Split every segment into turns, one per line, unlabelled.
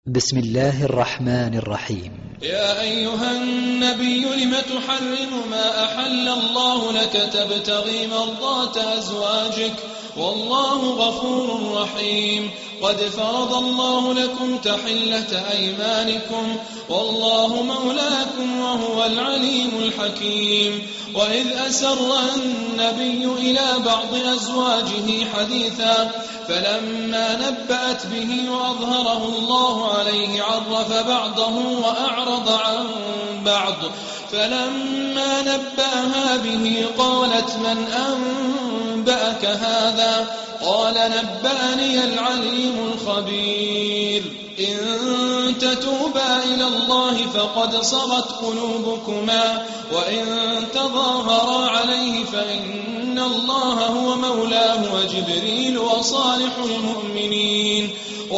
بسم الله الرحمن الرحيم.
يا أيها النبي لم تحرم ما أحل الله لك تبتغي مرضات أزواجك والله غفور رحيم. قد فرض الله لكم تحلة أيمانكم والله مولاكم وهو العليم الحكيم. وإذ أسر النبي إلى بعض أزواجه حديثا فلما نبأت به وأظهره الله عليه عرف بعضه وأعرض عن بعض. فلما نبأها به قالت من أنبأك هذا؟ قال نبأني العليم الخبير. إن تتوبا إلى الله فقد صغت قلوبكما وإن تظاهرا عليه فإن الله هو مولاه وجبريل وصالح المؤمنين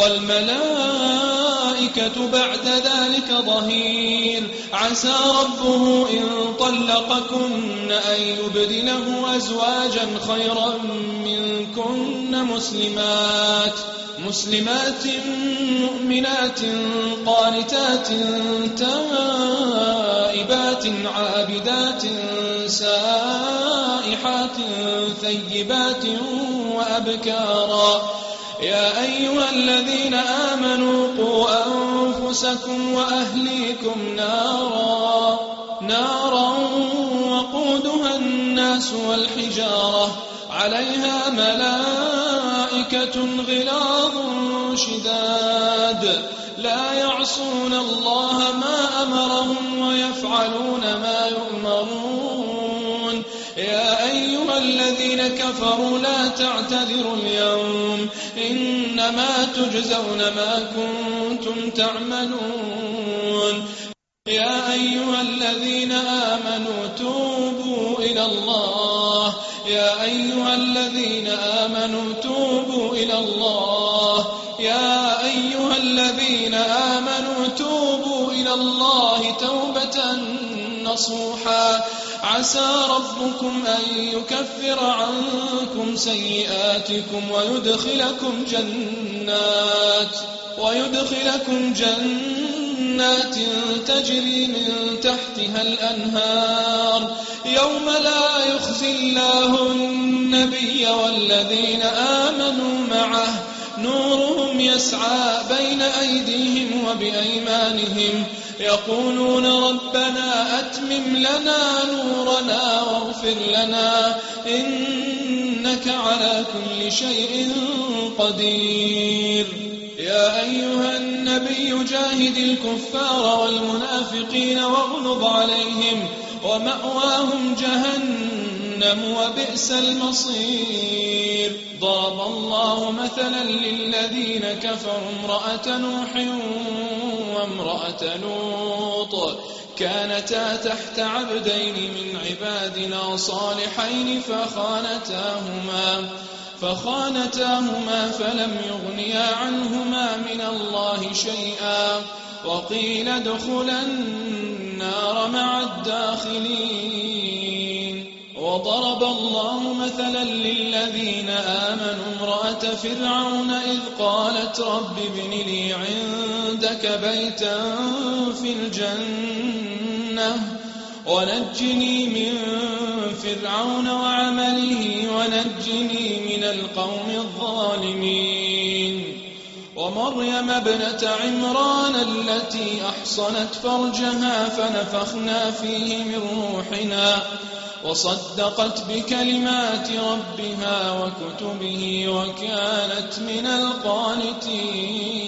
والملائكة بعد ذلك ظهير. عسى ربه إن طلقكن أن يبدله أزواجا خيرا منكن مسلمات مؤمنات قانتات تائبات عابدات سائحات ثيبات وأبكارا. يا أيها الذين آمنوا قوا أنفسكم وأهليكم نارا وقودها الناس والحجارة عليها ملائكة غلاظ شداد لا يعصون الله ما أمرهم ويفعلون ما يؤمرون. يا أيها الذين كفروا لا تعتذروا اليوم إنما تجزون ما كنتم تعملون. يا أيها الذين آمنوا توبوا إلى الله يا أيها الذين آمنوا توبوا إلى الله يا أيها الذين آمنوا توبوا إلى الله توبة نصوحا. عسى ربكم أن يكفر عنكم سيئاتكم ويدخلكم جنات تجري من تحتها الأنهار يوم لا يخزي الله النبي والذين آمنوا معه نورهم يسعى بين أيديهم وبأيمانهم يقولون ربنا أتمم لنا نورنا واغفر لنا إنك على كل شيء قدير. يا أيها النبي جاهد الكفار والمنافقين واغلظ عليهم ومأواهم جهنم وبئس المصير. ضرب الله مثلا للذين كفروا امرأة نوح وامرأة لوط كانتا تحت عبدين من عبادنا صالحين فخانتاهما فلم يغنيا عنهما من الله شيئا وقيل ادخلا النار مع الداخلين. وضرب الله مثلا للذين آمنوا امرأة فرعون إذ قالت رب ابن لي عندك بيتا في الجنة ونجني من فرعون وعمله ونجني من القوم الظالمين. ومريم ابنة عمران التي أحصنت فرجها فنفخنا فيه من روحنا وصدقت بكلمات ربها وكتبه وكانت من القانتين.